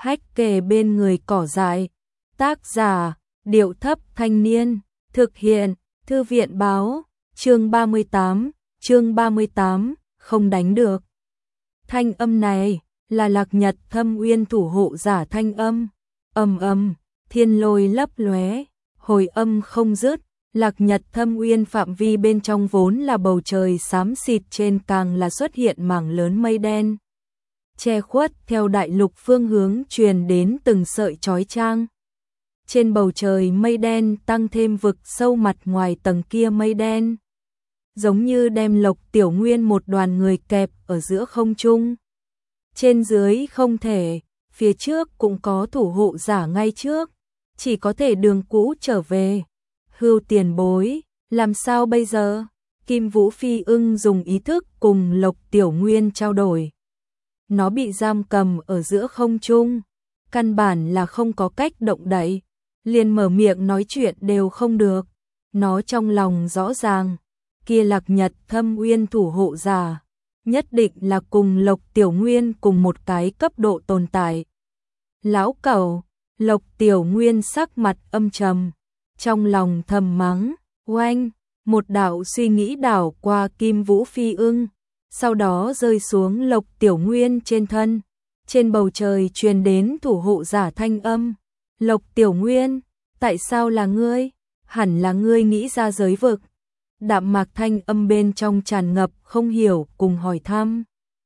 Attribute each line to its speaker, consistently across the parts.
Speaker 1: hách kề bên người cỏ dại. Tác giả, Điệu Thấp Thanh Niên, thực hiện, Thư viện Báo, chương 38, không đánh được. Thanh âm này là Lạc Nhật Thâm Uyên thủ hộ giả thanh âm. Thiên lôi lấp lóe, hồi âm không dứt. Lạc Nhật Thâm Uyên phạm vi bên trong vốn là bầu trời xám xịt, trên càng là xuất hiện mảng lớn mây đen che khuất, theo đại lục phương hướng truyền đến từng sợi chói chang. Trên bầu trời mây đen tăng thêm vực sâu mặt ngoài tầng kia mây đen, giống như đem Lộc Tiểu Nguyên một đoàn người kẹp ở giữa không trung. Trên dưới không thể, phía trước cũng có thủ hộ giả ngay trước, chỉ có thể đường cũ trở về. Hưu tiền bối, làm sao bây giờ? Kim Vũ Phi Ưng dùng ý thức cùng Lộc Tiểu Nguyên trao đổi. Nó bị giam cầm ở giữa không trung, căn bản là không có cách động đậy, liền mở miệng nói chuyện đều không được. Nó trong lòng rõ ràng, kia Lạc Nhật Thâm Uyên thủ hộ giả nhất định là cùng Lộc Tiểu Nguyên cùng một cái cấp độ tồn tại. Lão cẩu, Lộc Tiểu Nguyên sắc mặt âm trầm, trong lòng thầm mắng. Oanh, một đạo suy nghĩ đảo qua Kim Vũ Phi Ưng, sau đó rơi xuống Lộc Tiểu Nguyên trên thân. Trên bầu trời truyền đến thủ hộ giả thanh âm. Lộc Tiểu Nguyên, tại sao là ngươi? Hẳn là ngươi nghĩ ra giới vực. Đạm mạc thanh âm bên trong tràn ngập không hiểu cùng hỏi thăm.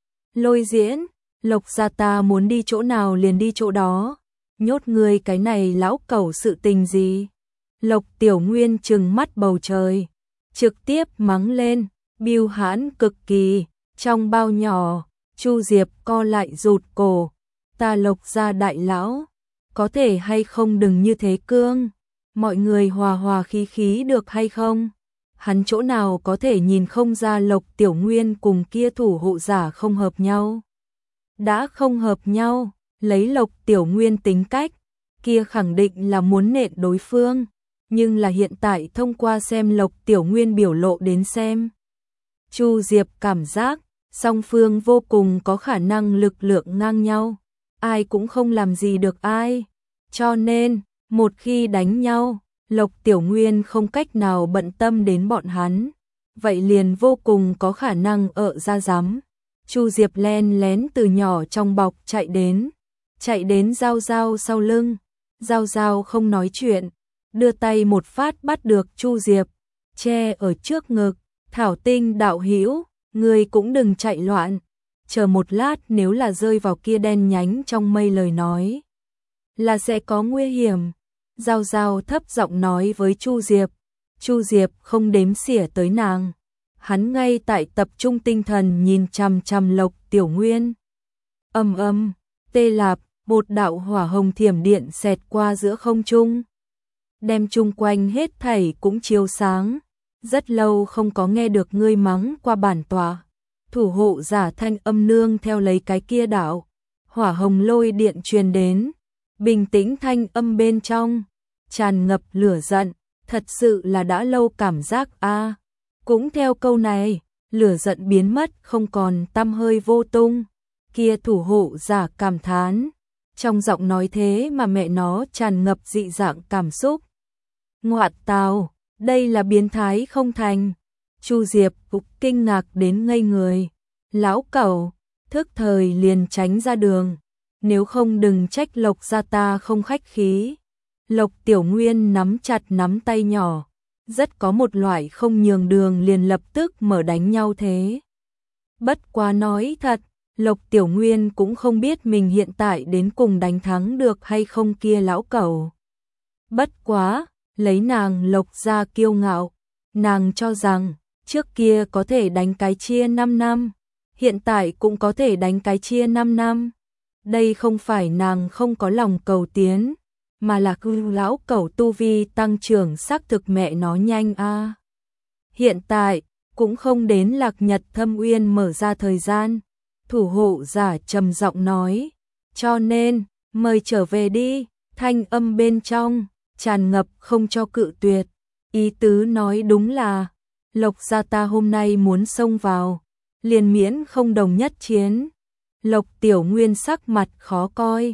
Speaker 1: Lôi Diễn, Lộc gia ta muốn đi chỗ nào liền đi chỗ đó, nhốt ngươi cái này lão cẩu sự tình gì? Lộc Tiểu Nguyên trừng mắt bầu trời, trực tiếp mắng lên, bưu hãn cực kỳ. Trong bao nhỏ, Chu Diệp co lại rụt cổ. Ta Lộc gia đại lão, có thể hay không đừng như thế cương, mọi người hòa hòa khí khí được hay không? Hắn chỗ nào có thể nhìn không ra Lộc Tiểu Nguyên cùng kia thủ hộ giả không hợp nhau. Đã không hợp nhau, lấy Lộc Tiểu Nguyên tính cách, kia khẳng định là muốn nện đối phương, nhưng là hiện tại thông qua xem Lộc Tiểu Nguyên biểu lộ đến xem. Chu Diệp cảm giác, song phương vô cùng có khả năng lực lượng ngang nhau, ai cũng không làm gì được ai. Cho nên, một khi đánh nhau, Lộc Tiểu Nguyên không cách nào bận tâm đến bọn hắn, vậy liền vô cùng có khả năng ợ ra giám. Chu Diệp len lén từ nhỏ trong bọc chạy đến Giao Giao sau lưng. Giao Giao không nói chuyện, đưa tay một phát bắt được Chu Diệp, che ở trước ngực. Thảo Tinh đạo hữu, ngươi cũng đừng chạy loạn, chờ một lát nếu là rơi vào kia đen nhánh trong mây lời nói, là sẽ có nguy hiểm. Giao Giao thấp giọng nói với Chu Diệp. Chu Diệp không đếm xỉa tới nàng, hắn ngay tại tập trung tinh thần nhìn chằm chằm Lộc Tiểu Nguyên. Tê lạp, một đạo hỏa hồng thiểm điện xẹt qua giữa không trung, đem chung quanh hết thảy cũng chiếu sáng. Rất lâu không có nghe được ngươi mắng qua bản tọa. Thủ hộ giả thanh âm nương theo lấy cái kia đạo hỏa hồng lôi điện truyền đến, bình tĩnh thanh âm bên trong tràn ngập lửa giận, thật sự là đã lâu cảm giác a. Cũng theo câu này, lửa giận biến mất không còn tăm hơi vô tung. Kia thủ hộ giả cảm thán, trong giọng nói thế mà mẹ nó tràn ngập dị dạng cảm xúc. Ngoại tào, đây là biến thái không thành. Chu Diệp cũng kinh ngạc đến ngây người. Lão cẩu, thức thời liền tránh ra đường, nếu không đừng trách Lộc gia ta không khách khí. Lộc Tiểu Nguyên nắm chặt nắm tay nhỏ, rất có một loại không nhường đường liền lập tức mở đánh nhau thế. Bất quá nói thật, Lộc Tiểu Nguyên cũng không biết mình hiện tại đến cùng đánh thắng được hay không kia lão cẩu. Bất quá, lấy nàng Lộc gia kiêu ngạo, nàng cho rằng trước kia có thể đánh cái chia 5 năm, hiện tại cũng có thể đánh cái chia 5 năm. Đây không phải nàng không có lòng cầu tiến, mà là lão cẩu tu vi tăng trưởng xác thực mẹ nó nhanh a. Hiện tại cũng không đến Lạc Nhật Thâm Uyên mở ra thời gian. Thủ hộ giả trầm giọng nói, cho nên mời trở về đi. Thanh âm bên trong tràn ngập không cho cự tuyệt, ý tứ nói đúng là Lộc gia ta hôm nay muốn xông vào, liền miễn không đồng nhất chiến. Lộc Tiểu Nguyên sắc mặt khó coi,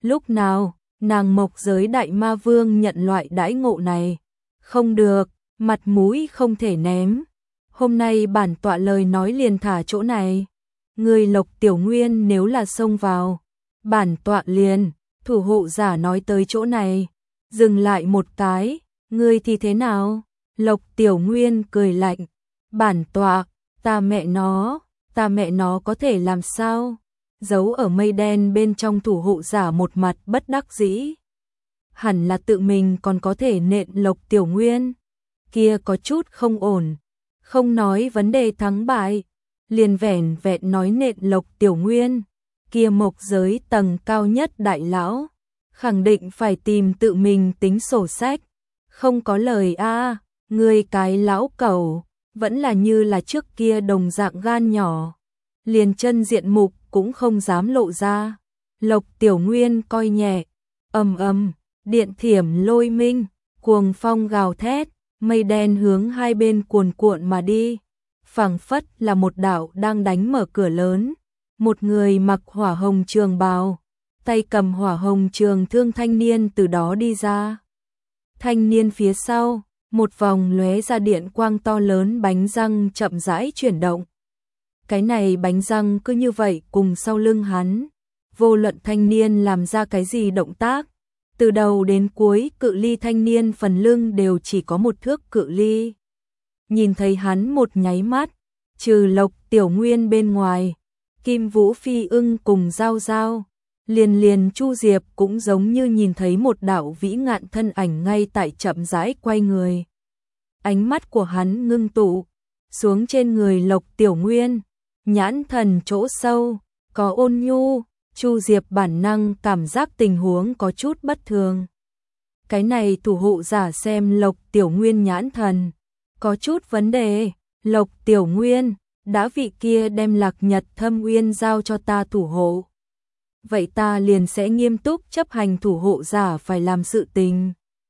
Speaker 1: Lúc nào, nàng Mộc Giới Đại Ma Vương nhận loại đãi ngộ này? Không được, mặt mũi không thể ném. Hôm nay bản tọa lời nói liền thả chỗ này. Người Lộc Tiểu Nguyên nếu là xông vào, bản tọa liền, thủ hộ giả nói tới chỗ này. Dừng lại một cái, ngươi thì thế nào? Lộc Tiểu Nguyên cười lạnh. Bản tọa, ta mẹ nó có thể làm sao? Giấu ở mây đen bên trong thủ hộ giả một mặt bất đắc dĩ. Hẳn là tự mình còn có thể nện Lộc Tiểu Nguyên. Kia có chút không ổn. Không nói vấn đề thắng bại. Liền vẻn vẹn nói nện Lộc Tiểu Nguyên. Kia Mộc Giới tầng cao nhất đại lão. Khẳng định phải tìm tự mình tính sổ sách. Không có lời a, ngươi cái lão cẩu, vẫn là như là trước kia đồng dạng gan nhỏ. Liền chân diện mục cũng không dám lộ ra. Lộc Tiểu Nguyên coi nhẹ, điện thiểm lôi minh, cuồng phong gào thét, mây đen hướng hai bên cuồn cuộn mà đi. Phảng phất là một đạo đang đánh mở cửa lớn. Một người mặc hỏa hồng trường bào, tay cầm hỏa hồng trường thương thanh niên từ đó đi ra. Thanh niên phía sau, một vòng lóe ra điện quang to lớn bánh răng chậm rãi chuyển động. Cái này bánh răng cứ như vậy cùng sau lưng hắn. Vô luận thanh niên làm ra cái gì động tác, từ đầu đến cuối cự ly thanh niên phần lưng đều chỉ có một thước cự ly. Nhìn thấy hắn một nháy mắt, trừ Lộc Tiểu Nguyên bên ngoài, Kim Vũ Phi Ưng cùng Giao Giao, liền Chu Diệp cũng giống như nhìn thấy một đạo vĩ ngạn thân ảnh ngay tại chậm rãi quay người. Ánh mắt của hắn ngưng tụ xuống trên người Lộc Tiểu Nguyên, nhãn thần chỗ sâu có ôn nhu. Chu Diệp bản năng cảm giác tình huống có chút bất thường. Cái này thủ hộ giả xem Lộc Tiểu Nguyên nhãn thần có chút vấn đề. Lộc Tiểu Nguyên, đã vị kia đem Lạc Nhật Thâm Uyên giao cho ta thủ hộ, vậy ta liền sẽ nghiêm túc chấp hành thủ hộ giả phải làm sự tình.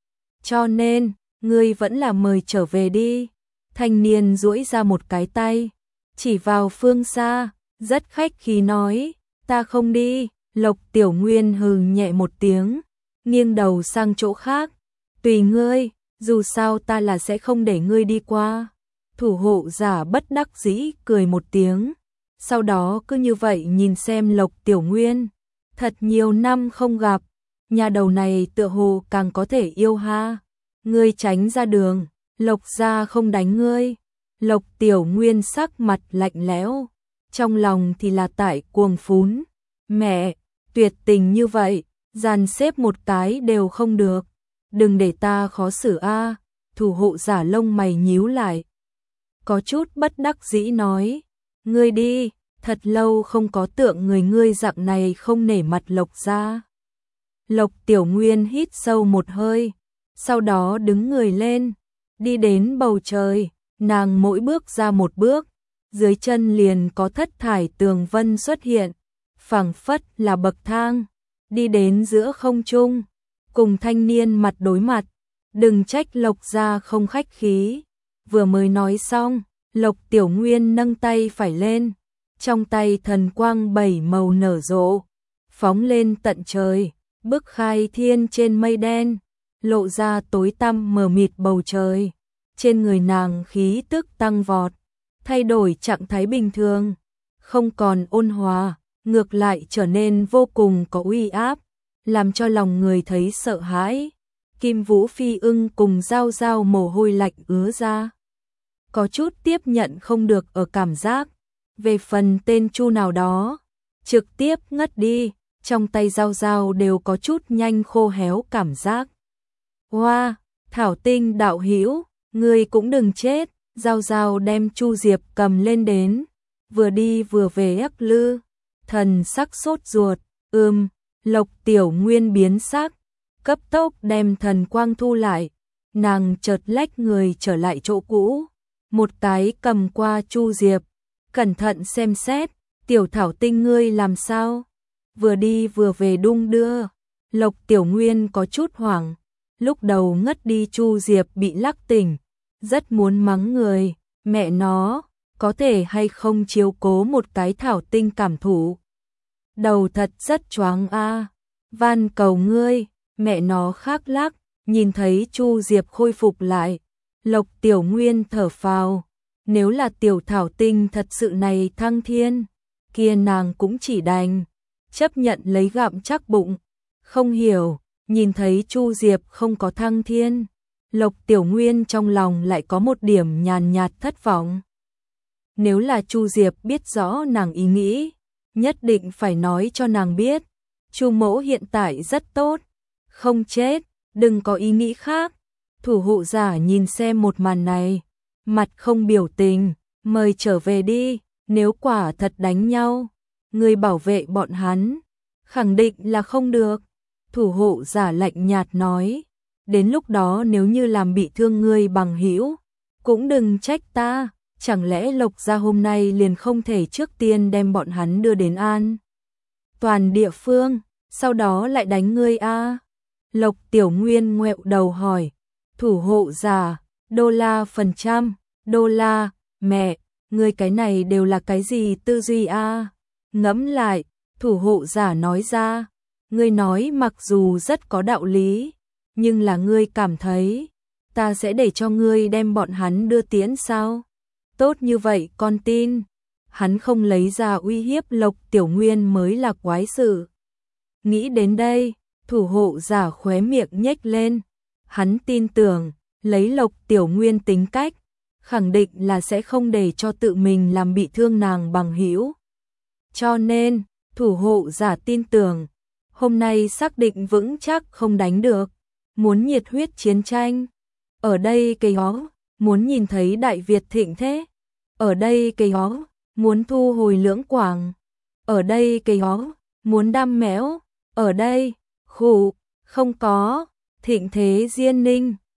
Speaker 1: Cho nên, ngươi vẫn là mời trở về đi. Thanh niên duỗi ra một cái tay, chỉ vào phương xa, rất khách khí nói, ta không đi. Lộc Tiểu Nguyên hừ nhẹ một tiếng, nghiêng đầu sang chỗ khác, tùy ngươi, dù sao ta là sẽ không để ngươi đi qua. Thủ hộ giả bất đắc dĩ cười một tiếng, sau đó cứ như vậy nhìn xem Lộc Tiểu Nguyên. Thật nhiều năm không gặp, nhà đầu này tựa hồ càng có thể yêu ha. Ngươi tránh ra đường, Lộc gia không đánh ngươi. Lộc Tiểu Nguyên sắc mặt lạnh lẽo, trong lòng thì là tại cuồng phún. Mẹ, tuyệt tình như vậy, dàn xếp một cái đều không được. Đừng để ta khó xử a. Thủ hộ giả lông mày nhíu lại, có chút bất đắc dĩ nói, ngươi đi, thật lâu không có tượng người ngươi dạng này không nể mặt Lộc gia. Lộc Tiểu Nguyên hít sâu một hơi, sau đó đứng người lên, đi đến bầu trời, nàng mỗi bước ra một bước, dưới chân liền có thất thải tường vân xuất hiện, phảng phất là bậc thang, đi đến giữa không trung, cùng thanh niên mặt đối mặt. Đừng trách Lộc gia không khách khí. Vừa mới nói xong, Lộc Tiểu Nguyên nâng tay phải lên, trong tay thần quang bảy màu nở rộ, phóng lên tận trời, bức khai thiên trên mây đen, lộ ra tối tăm mờ mịt bầu trời. Trên người nàng khí tức tăng vọt, thay đổi trạng thái bình thường, không còn ôn hòa, ngược lại trở nên vô cùng có uy áp, làm cho lòng người thấy sợ hãi. Kim Vũ Phi Ưng cùng Giao Giao mồ hôi lạnh ứa ra, có chút tiếp nhận không được ở cảm giác. Về phần tên Chu nào đó, trực tiếp ngất đi, trong tay Giao Giao đều có chút nhanh khô héo cảm giác. Hoa, Thảo Tinh đạo hữu, ngươi cũng đừng chết. Giao Giao đem Chu Diệp cầm lên đến, vừa đi vừa về ắc lư, thần sắc sốt ruột. Lộc Tiểu Nguyên biến sắc, cấp tốc đem thần quang thu lại, nàng chợt lách người trở lại chỗ cũ, một cái cầm qua Chu Diệp, cẩn thận xem xét, Tiểu Thảo Tinh ngươi làm sao? Vừa đi vừa về đung đưa. Lộc Tiểu Nguyên có chút hoảng, lúc đầu ngất đi Chu Diệp bị lắc tỉnh, rất muốn mắng người, mẹ nó, có thể hay không chiếu cố một cái Thảo Tinh cảm thụ. Đầu thật rất choáng a. van cầu ngươi, mẹ nó khác lắc, nhìn thấy Chu Diệp khôi phục lại. Lộc Tiểu Nguyên thở phào, nếu là Tiểu Thảo Tinh thật sự này thăng thiên, kia nàng cũng chỉ đành chấp nhận lấy gặm chắc bụng. Không hiểu, nhìn thấy Chu Diệp không có thăng thiên, Lộc Tiểu Nguyên trong lòng lại có một điểm nhàn nhạt thất vọng. Nếu là Chu Diệp biết rõ nàng ý nghĩ, nhất định phải nói cho nàng biết, Chu mỗ hiện tại rất tốt, không chết, đừng có ý nghĩ khác. Thủ hộ giả nhìn xem một màn này, mặt không biểu tình, mời trở về đi, nếu quả thật đánh nhau, người bảo vệ bọn hắn, khẳng định là không được. Thủ hộ giả lạnh nhạt nói, đến lúc đó nếu như làm bị thương ngươi bằng hữu, cũng đừng trách ta, chẳng lẽ Lộc gia hôm nay liền không thể trước tiên đem bọn hắn đưa đến an toàn địa phương, sau đó lại đánh ngươi a? Lộc Tiểu Nguyên ngoẹo đầu hỏi, thủ hộ giả, đô la phần trăm, đô la, mẹ, ngươi cái này đều là cái gì tư duy a? Ngẫm lại, thủ hộ giả nói ra, ngươi nói mặc dù rất có đạo lý, nhưng là ngươi cảm thấy, ta sẽ để cho ngươi đem bọn hắn đưa tiễn sao? Tốt như vậy con tin, hắn không lấy ra uy hiếp Lộc Tiểu Nguyên mới là quái sự. Nghĩ đến đây, thủ hộ giả khóe miệng nhếch lên, hắn tin tưởng, lấy Lộc Tiểu Nguyên tính cách, khẳng định là sẽ không để cho tự mình làm bị thương nàng bằng hữu. Cho nên, thủ hộ giả tin tưởng, hôm nay xác định vững chắc không đánh được, muốn nhiệt huyết chiến tranh. Ở đây cây ó, muốn nhìn thấy Đại Việt thịnh thế. Ở đây cây ó, muốn thu hồi Lưỡng Quảng. Ở đây cây ó, muốn đam mẽo. Ở đây, khụ, không có, thịnh thế Diên Ninh.